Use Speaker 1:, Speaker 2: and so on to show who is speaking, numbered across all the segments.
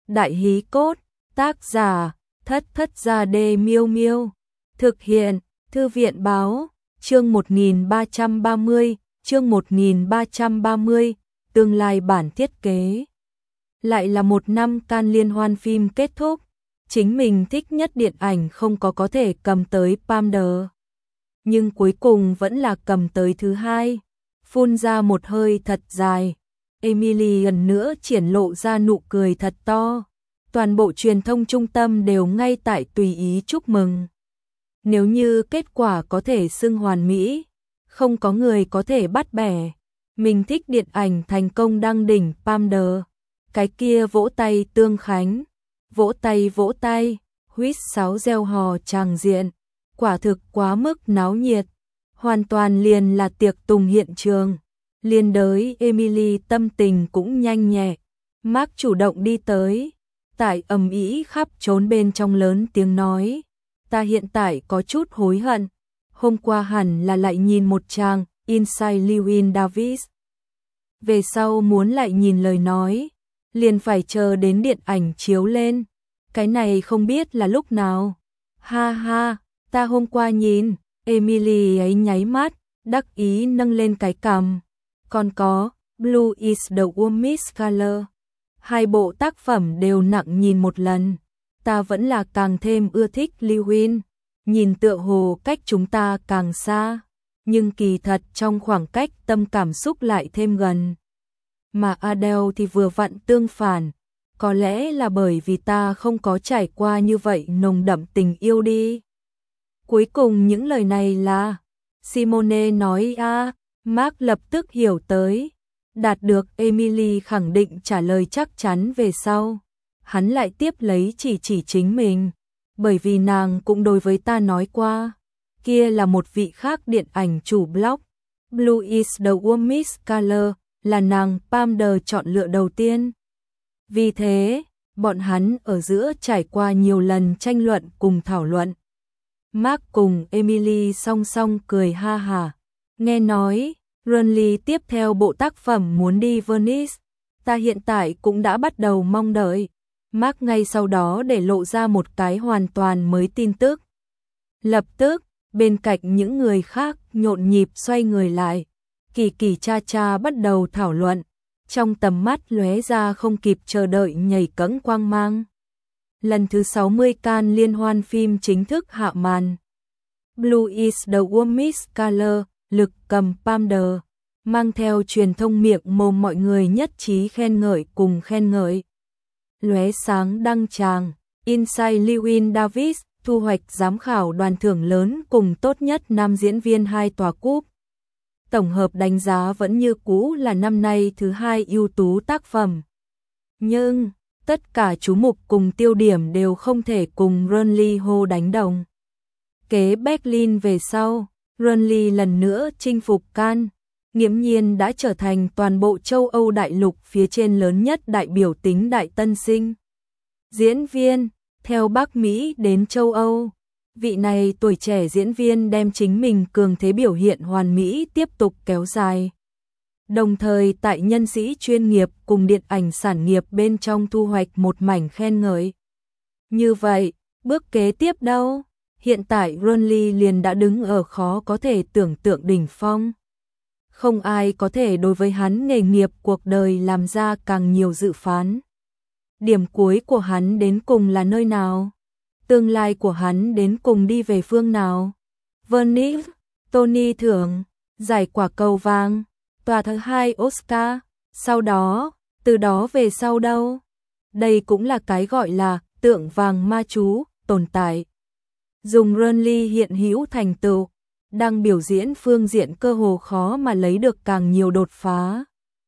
Speaker 1: Đại hí cốt, tác giả, Thất Thất Gia Đê Miêu Miêu. Thực hiện, Thư viện báo, chương 1330, chương 1330, tương lai bản thiết kế. Lại là một năm Cannes liên hoan phim kết thúc, chính mình thích nhất điện ảnh không có thể cầm tới Palme d'Or. Nhưng cuối cùng vẫn là cầm tới thứ hai, phun ra một hơi thật dài. Emily lần nữa triển lộ ra nụ cười thật to. Toàn bộ truyền thông trung tâm đều ngay tại tùy ý chúc mừng. Nếu như kết quả có thể xưng hoàn mỹ, không có người có thể bắt bẻ. Mình thích điện ảnh thành công đăng đỉnh Palme d'Or. Cái kia vỗ tay tương khánh, vỗ tay, huýt sáo reo hò tràng diện, quả thực quá mức náo nhiệt, hoàn toàn liền là tiệc tùng hiện trường. Liên đới Emily tâm tình cũng nhanh nhẹ, Mark chủ động đi tới, tại ầm ĩ khắp trốn bên trong lớn tiếng nói, ta hiện tại có chút hối hận, hôm qua hẳn là lại nhìn một tràng Inside Llewyn Davis. Về sau muốn lại nhìn lời nói, liền phải chờ đến điện ảnh chiếu lên, cái này không biết là lúc nào. Ha ha, ta hôm qua nhìn, Emily ấy nháy mắt, đắc ý nâng lên cái cằm. Còn có, Blue is the warmest color. Hai bộ tác phẩm đều nặng nhìn một lần. Ta vẫn là càng thêm ưa thích Llewyn. Nhìn tựa hồ cách chúng ta càng xa. Nhưng kỳ thật trong khoảng cách tâm cảm xúc lại thêm gần. Mà Adele thì vừa vặn tương phản. Có lẽ là bởi vì ta không có trải qua như vậy nồng đậm tình yêu đi. Cuối cùng những lời này là Simone nói a. Mark lập tức hiểu tới, đạt được Emily khẳng định trả lời chắc chắn về sau. Hắn lại tiếp lấy chỉ chính mình, bởi vì nàng cũng đối với ta nói qua, kia là một vị khác điện ảnh chủ blog. Blue is the warmest color là nàng Palme d'Or chọn lựa đầu tiên. Vì thế, bọn hắn ở giữa trải qua nhiều lần tranh luận cùng thảo luận. Mark cùng Emily song song cười ha hả. Nghe nói, Runley tiếp theo bộ tác phẩm muốn đi Venice, ta hiện tại cũng đã bắt đầu mong đợi. Mark ngay sau đó để lộ ra một cái hoàn toàn mới tin tức. Lập tức, bên cạnh những người khác nhộn nhịp xoay người lại. Kỳ kỳ cha cha bắt đầu thảo luận, trong tầm mắt lóe ra không kịp chờ đợi nhảy cẫng quang mang. Lần thứ 60 Cannes liên hoan phim chính thức hạ màn. Blue is the warmest color, lực cầm Palme d'Or, mang theo truyền thông miệng mồm mọi người nhất trí khen ngợi cùng khen ngợi. Lóe sáng đăng tràng, Inside Llewyn Davis thu hoạch giám khảo đoàn thưởng lớn cùng tốt nhất nam diễn viên 2 tòa cúp. Tổng hợp đánh giá vẫn như cũ là năm nay thứ 2 ưu tú tác phẩm. Nhưng, tất cả chú mục cùng tiêu điểm đều không thể cùng Runley hô đánh đồng. Kế Berlin về sau, Runley lần nữa chinh phục Cannes, nghiễm nhiên đã trở thành toàn bộ châu Âu đại lục phía trên lớn nhất đại biểu tính đại tân sinh. Diễn viên, theo Bắc Mỹ đến châu Âu, vị này tuổi trẻ diễn viên đem chính mình cường thế biểu hiện hoàn mỹ tiếp tục kéo dài. Đồng thời tại nhân sĩ chuyên nghiệp cùng điện ảnh sản nghiệp bên trong thu hoạch một mảnh khen ngợi. Như vậy, bước kế tiếp đâu? Hiện tại Runley liền đã đứng ở khó có thể tưởng tượng đỉnh phong. Không ai có thể đối với hắn nghề nghiệp cuộc đời làm ra càng nhiều dự phán. Điểm cuối của hắn đến cùng là nơi nào? Tương lai của hắn đến cùng đi về phương nào? Venice, Tony thưởng, giải quả cầu vàng, tòa thứ 2 Oscar, sau đó, từ đó về sau đâu? Đây cũng là cái gọi là tượng vàng ma chú tồn tại. Dùng Runley hiện hữu thành tựu, đang biểu diễn phương diện cơ hồ khó mà lấy được càng nhiều đột phá.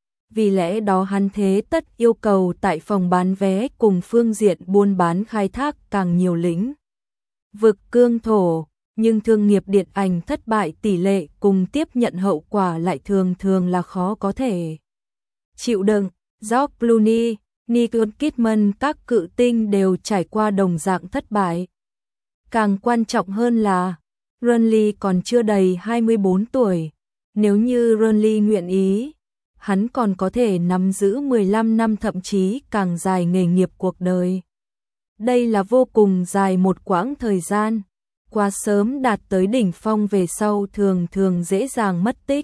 Speaker 1: Vì lẽ đó hắn thế tất yêu cầu tại phòng bán vé cùng phương diện buôn bán khai thác càng nhiều lĩnh vực cương thổ, nhưng thương nghiệp điện ảnh thất bại tỷ lệ cùng tiếp nhận hậu quả lại thường thường là khó có thể chịu đựng. George Clooney, Nicole Kidman các cự tinh đều trải qua đồng dạng thất bại. Càng quan trọng hơn là, Runley còn chưa đầy 24 tuổi. Nếu như Runley nguyện ý, hắn còn có thể nắm giữ 15 năm thậm chí càng dài nghề nghiệp cuộc đời. Đây là vô cùng dài một quãng thời gian, quá sớm đạt tới đỉnh phong về sau thường thường dễ dàng mất tích.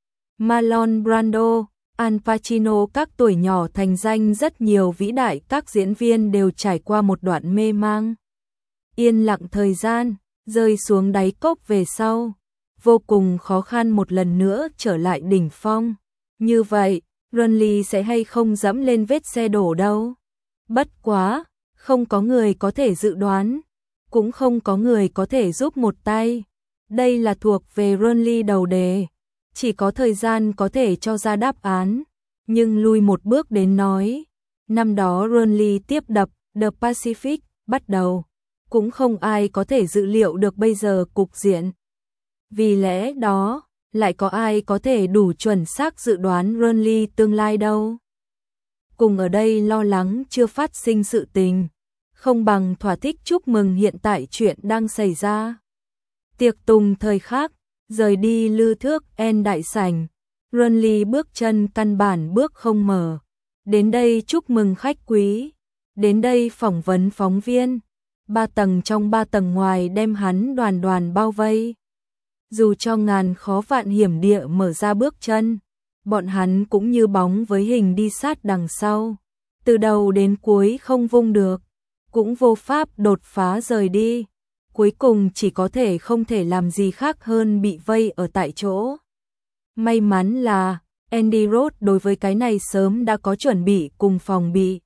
Speaker 1: Marlon Brando, Al Pacino các tuổi nhỏ thành danh rất nhiều vĩ đại các diễn viên đều trải qua một đoạn mê mang. Yên lặng thời gian, rơi xuống đáy cốc về sau, vô cùng khó khăn một lần nữa trở lại đỉnh phong. Như vậy, Renly sẽ hay không dẫm lên vết xe đổ đâu. Bất quá, không có người có thể dự đoán, cũng không có người có thể giúp một tay. Đây là thuộc về Renly đầu đề, chỉ có thời gian có thể cho ra đáp án. Nhưng lui một bước đến nói, năm đó Renly tiếp đập The Pacific bắt đầu, cũng không ai có thể dự liệu được bây giờ cục diện. Vì lẽ đó, lại có ai có thể đủ chuẩn xác dự đoán Renly tương lai đâu. Cùng ở đây lo lắng chưa phát sinh sự tình, không bằng thỏa thích chúc mừng hiện tại chuyện đang xảy ra. Tiệc tùng thời khắc, rời đi Lư Thước En đại sảnh, Renly bước chân căn bản bước không mở. Đến đây chúc mừng khách quý, đến đây phỏng vấn phóng viên. 3 tầng trong 3 tầng ngoài đem hắn đoàn đoàn bao vây. Dù cho ngàn khó vạn hiểm địa mở ra bước chân, bọn hắn cũng như bóng với hình đi sát đằng sau. Từ đầu đến cuối không vung được, cũng vô pháp đột phá rời đi. Cuối cùng chỉ có thể không thể làm gì khác hơn bị vây ở tại chỗ. May mắn là Andy Roth đối với cái này sớm đã có chuẩn bị cùng phòng bị.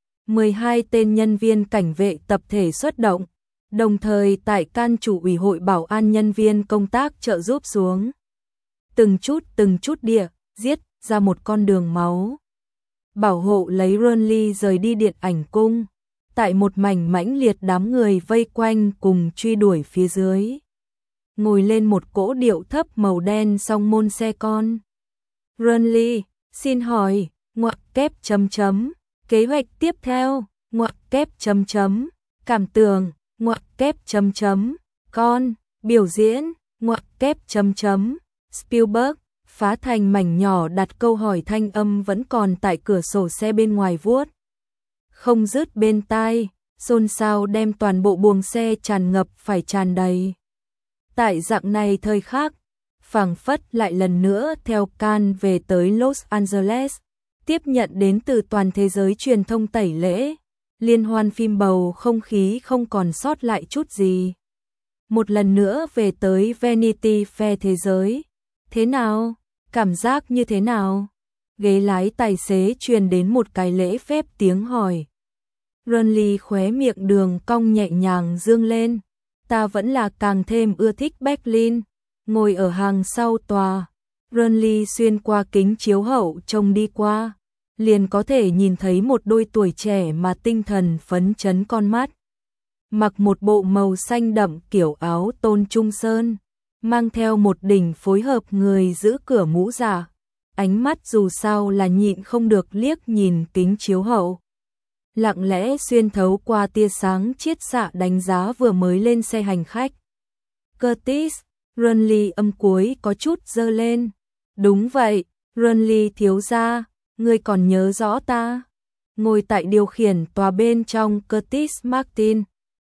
Speaker 1: 12 tên nhân viên cảnh vệ tập thể xuất động, đồng thời tại can chủ ủy hội bảo an nhân viên công tác trợ giúp xuống. Từng chút địa, giết ra một con đường máu. Bảo hộ lấy Renly rời đi điện ảnh cung, tại một mảnh mãnh liệt đám người vây quanh cùng truy đuổi phía dưới. Ngồi lên một cỗ điệu thấp màu đen song môn xe con. Renly, xin hỏi, ngoặc kép chấm chấm, kế hoạch tiếp theo, ngoặc kép chấm chấm, cảm tưởng, ngoặc kép chấm chấm, con, biểu diễn, ngoặc kép chấm chấm, Spielberg, phá thành mảnh nhỏ đặt câu hỏi thanh âm vẫn còn tại cửa sổ xe bên ngoài vuốt. Không dứt bên tai, xôn xao đem toàn bộ buồng xe tràn ngập phải tràn đầy. Tại dạng này thời khắc, phảng phất lại lần nữa theo Cannes về tới Los Angeles, tiếp nhận đến từ toàn thế giới truyền thông tẩy lễ, liên hoan phim bầu không khí không còn sót lại chút gì. Một lần nữa về tới Vanity Fair thế giới. Thế nào? Cảm giác như thế nào? Ghế lái tài xế truyền đến một cái lễ phép tiếng hỏi. Renly khóe miệng đường cong nhẹ nhàng dương lên. Ta vẫn là càng thêm ưa thích Berlin. Ngồi ở hàng sau tòa, Renly xuyên qua kính chiếu hậu trông đi qua, liền có thể nhìn thấy một đôi tuổi trẻ mà tinh thần phấn chấn con mắt. Mặc một bộ màu xanh đậm kiểu áo tôn trung sơn, mang theo một đỉnh phối hợp người giữ cửa mũ giả. Ánh mắt dù sao là nhịn không được liếc nhìn kính chiếu hậu. Lặng lẽ xuyên thấu qua tia sáng chiết xạ đánh giá vừa mới lên xe hành khách. Curtis, Renly âm cuối có chút dơ lên. Đúng vậy, Renly thiếu gia, ngươi còn nhớ rõ ta. Ngồi tại điều khiển tòa bên trong Curtis Martin,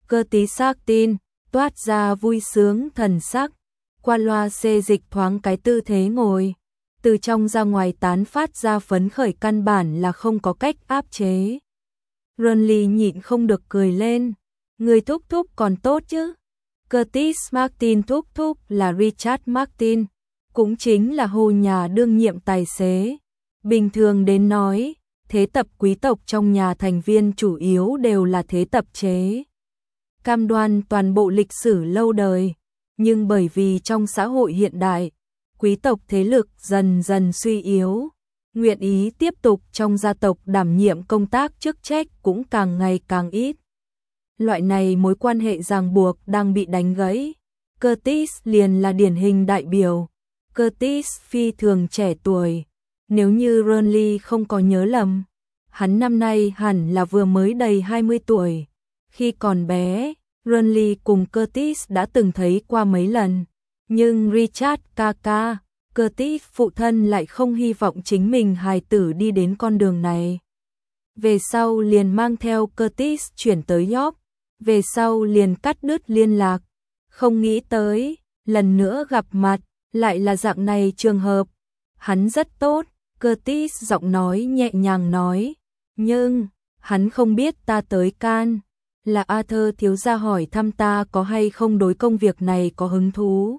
Speaker 1: toát ra vui sướng thần sắc. Qua loa xê dịch thoáng cái tư thế ngồi, từ trong ra ngoài tán phát ra phấn khởi căn bản là không có cách áp chế. Renly nhịn không được cười lên, người thúc thúc còn tốt chứ. Curtis Martin thúc thúc là Richard Martin, cũng chính là hồ nhà đương nhiệm tài xế. Bình thường đến nói, thế tập quý tộc trong nhà thành viên chủ yếu đều là thế tập chế. Cam đoan toàn bộ lịch sử lâu đời. Nhưng bởi vì trong xã hội hiện đại, quý tộc thế lực dần dần suy yếu, nguyện ý tiếp tục trong gia tộc đảm nhiệm công tác chức trách cũng càng ngày càng ít. Loại này mối quan hệ ràng buộc đang bị đánh gãy. Curtis liền là điển hình đại biểu. Curtis phi thường trẻ tuổi. Nếu như Renly không có nhớ lầm, hắn năm nay hẳn là vừa mới đầy 20 tuổi. Khi còn bé, Renly cùng Curtis đã từng thấy qua mấy lần. Nhưng Richard kaka, Curtis phụ thân lại không hy vọng chính mình hài tử đi đến con đường này. Về sau liền mang theo Curtis chuyển tới York, về sau liền cắt đứt liên lạc. Không nghĩ tới, lần nữa gặp mặt, lại là dạng này trường hợp. Hắn rất tốt, Curtis giọng nói nhẹ nhàng nói, nhưng, hắn không biết ta tới Can. Là Arthur thiếu gia hỏi thăm ta có hay không đối công việc này có hứng thú.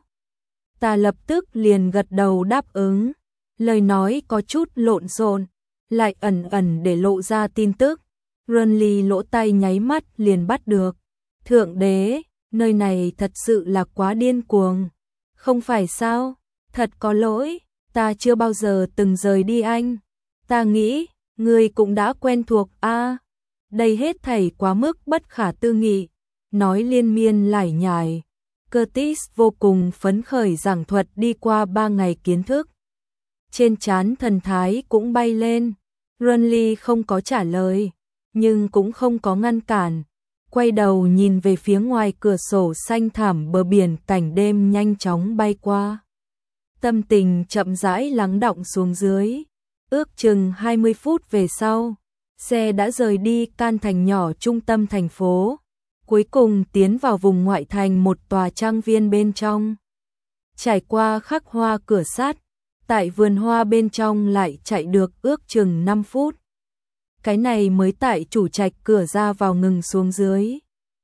Speaker 1: Ta lập tức liền gật đầu đáp ứng, lời nói có chút lộn xộn, lại ẩn ẩn để lộ ra tin tức. Runley lỗ tai nháy mắt liền bắt được. Thượng đế, nơi này thật sự là quá điên cuồng. Không phải sao, thật có lỗi, ta chưa bao giờ từng rời đi anh. Ta nghĩ, người cũng đã quen thuộc a. Đây hết thảy quá mức bất khả tư nghị, nói liên miên lải nhải. Curtis vô cùng phấn khởi giảng thuật đi qua 3 ngày kiến thức. Trên trán thần thái cũng bay lên. Runley không có trả lời, nhưng cũng không có ngăn cản. Quay đầu nhìn về phía ngoài cửa sổ xanh thẳm bờ biển, cảnh đêm nhanh chóng bay qua. Tâm tình chậm rãi lắng đọng xuống dưới. Ước chừng 20 phút về sau, xe đã rời đi Can thành nhỏ trung tâm thành phố, cuối cùng tiến vào vùng ngoại thành một tòa trang viên bên trong. Trải qua khắc hoa cửa sắt, tại vườn hoa bên trong lại chạy được ước chừng 5 phút. Cái này mới tại chủ trạch cửa ra vào ngừng xuống dưới.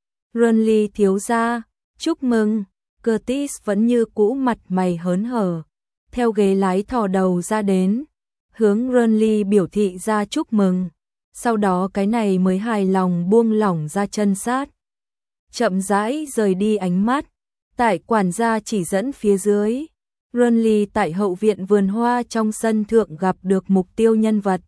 Speaker 1: Runley thiếu gia, chúc mừng. Curtis vẫn như cũ mặt mày hớn hở, theo ghế lái thò đầu ra đến, hướng Runley biểu thị ra chúc mừng. Sau đó cái này mới hài lòng buông lỏng ra chân sát, chậm rãi rời đi ánh mắt. Tại quản gia chỉ dẫn phía dưới, Runley tại hậu viện vườn hoa trong sân thượng gặp được mục tiêu nhân vật.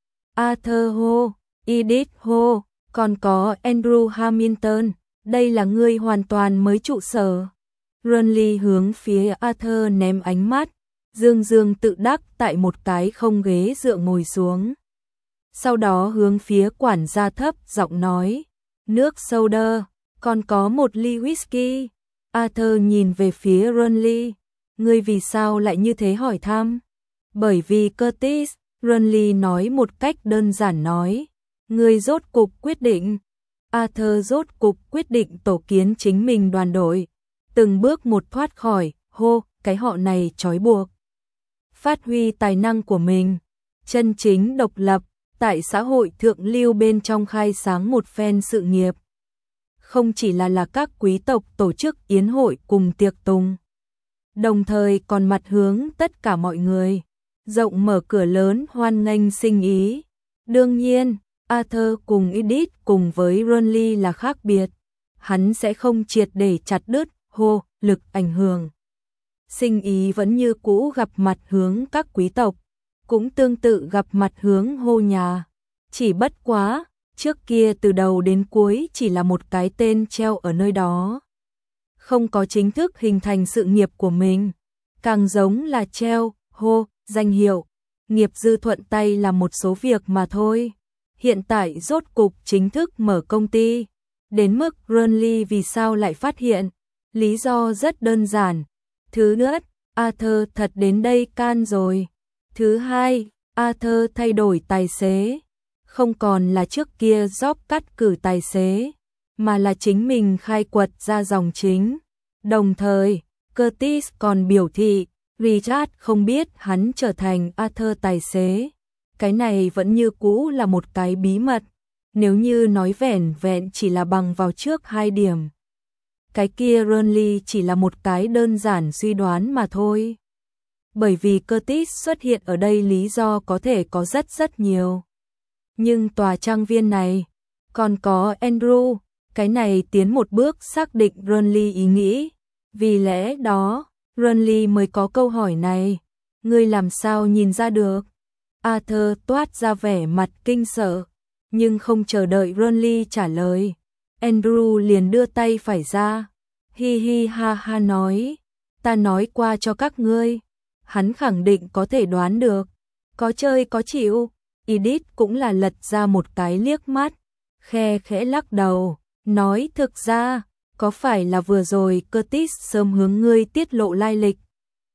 Speaker 1: Arthur Ho, Edith Ho, còn có Andrew Hamilton, đây là người hoàn toàn mới trụ sở. Runley hướng phía Arthur ném ánh mắt, dương dương tự đắc tại một cái không ghế dựa ngồi xuống. Sau đó hướng phía quản gia thấp giọng nói, nước soda, còn có một ly whisky. Arthur nhìn về phía Runley, ngươi vì sao lại như thế hỏi thăm? Bởi vì Curtis, Runley nói một cách đơn giản nói, ngươi rốt cục quyết định. Arthur rốt cục quyết định tổ kiến chính mình đoàn đội, từng bước một thoát khỏi cái họ này trói buộc. Phát huy tài năng của mình, chân chính độc lập, tại xã hội thượng lưu bên trong khai sáng một phen sự nghiệp. Không chỉ là các quý tộc tổ chức yến hội cùng tiệc tùng, đồng thời còn mặt hướng tất cả mọi người, rộng mở cửa lớn hoan nghênh sinh ý. Đương nhiên, Arthur cùng Edith cùng với Runley là khác biệt, hắn sẽ không triệt để chặt đứt lực ảnh hưởng. Sinh ý vẫn như cũ gặp mặt hướng các quý tộc, cũng tương tự gặp mặt hướng nhà. Chỉ bất quá, trước kia từ đầu đến cuối chỉ là một cái tên treo ở nơi đó, không có chính thức hình thành sự nghiệp của mình, càng giống là treo danh hiệu, nghiệp dư thuận tay là một số việc mà thôi. Hiện tại rốt cục chính thức mở công ty, đến mức Runley vì sao lại phát hiện, lý do rất đơn giản. Thứ nhất, Arthur thật đến đây Can rồi. Thứ hai, Arthur thay đổi tài xế, không còn là trước kia job cắt cử tài xế, mà là chính mình khai quật ra dòng chính. Đồng thời, Curtis còn biểu thị, Richard không biết hắn trở thành Arthur tài xế. Cái này vẫn như cũ là một cái bí mật, nếu như nói vẻn vẹn chỉ là bằng vào trước 2 điểm. Cái kia Runley chỉ là một cái đơn giản suy đoán mà thôi. Bởi vì Curtis xuất hiện ở đây lý do có thể có rất nhiều. Nhưng tòa trang viên này, còn có Andrew, cái này tiến một bước xác định Runley ý nghĩ. Vì lẽ đó, Runley mới có câu hỏi này, ngươi làm sao nhìn ra được? Arthur toát ra vẻ mặt kinh sợ, nhưng không chờ đợi Runley trả lời. Andrew liền đưa tay phải ra, hi hi ha ha nói, ta nói qua cho các ngươi. Hắn khẳng định có thể đoán được, có chơi có chịu. Edith cũng là lật ra một cái liếc mắt, khe khẽ lắc đầu, nói thực ra, có phải là vừa rồi Curtis sớm hướng ngươi tiết lộ lai lịch?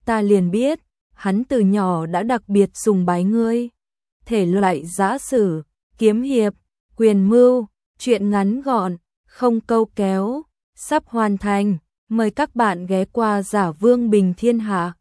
Speaker 1: ta liền biết, hắn từ nhỏ đã đặc biệt sùng bái ngươi. Thể loại giã sử, kiếm hiệp, quyền mưu, truyện ngắn gọn, không câu kéo, sắp hoàn thành. Mời các bạn ghé qua Giả Vương Bình Thiên Hạ.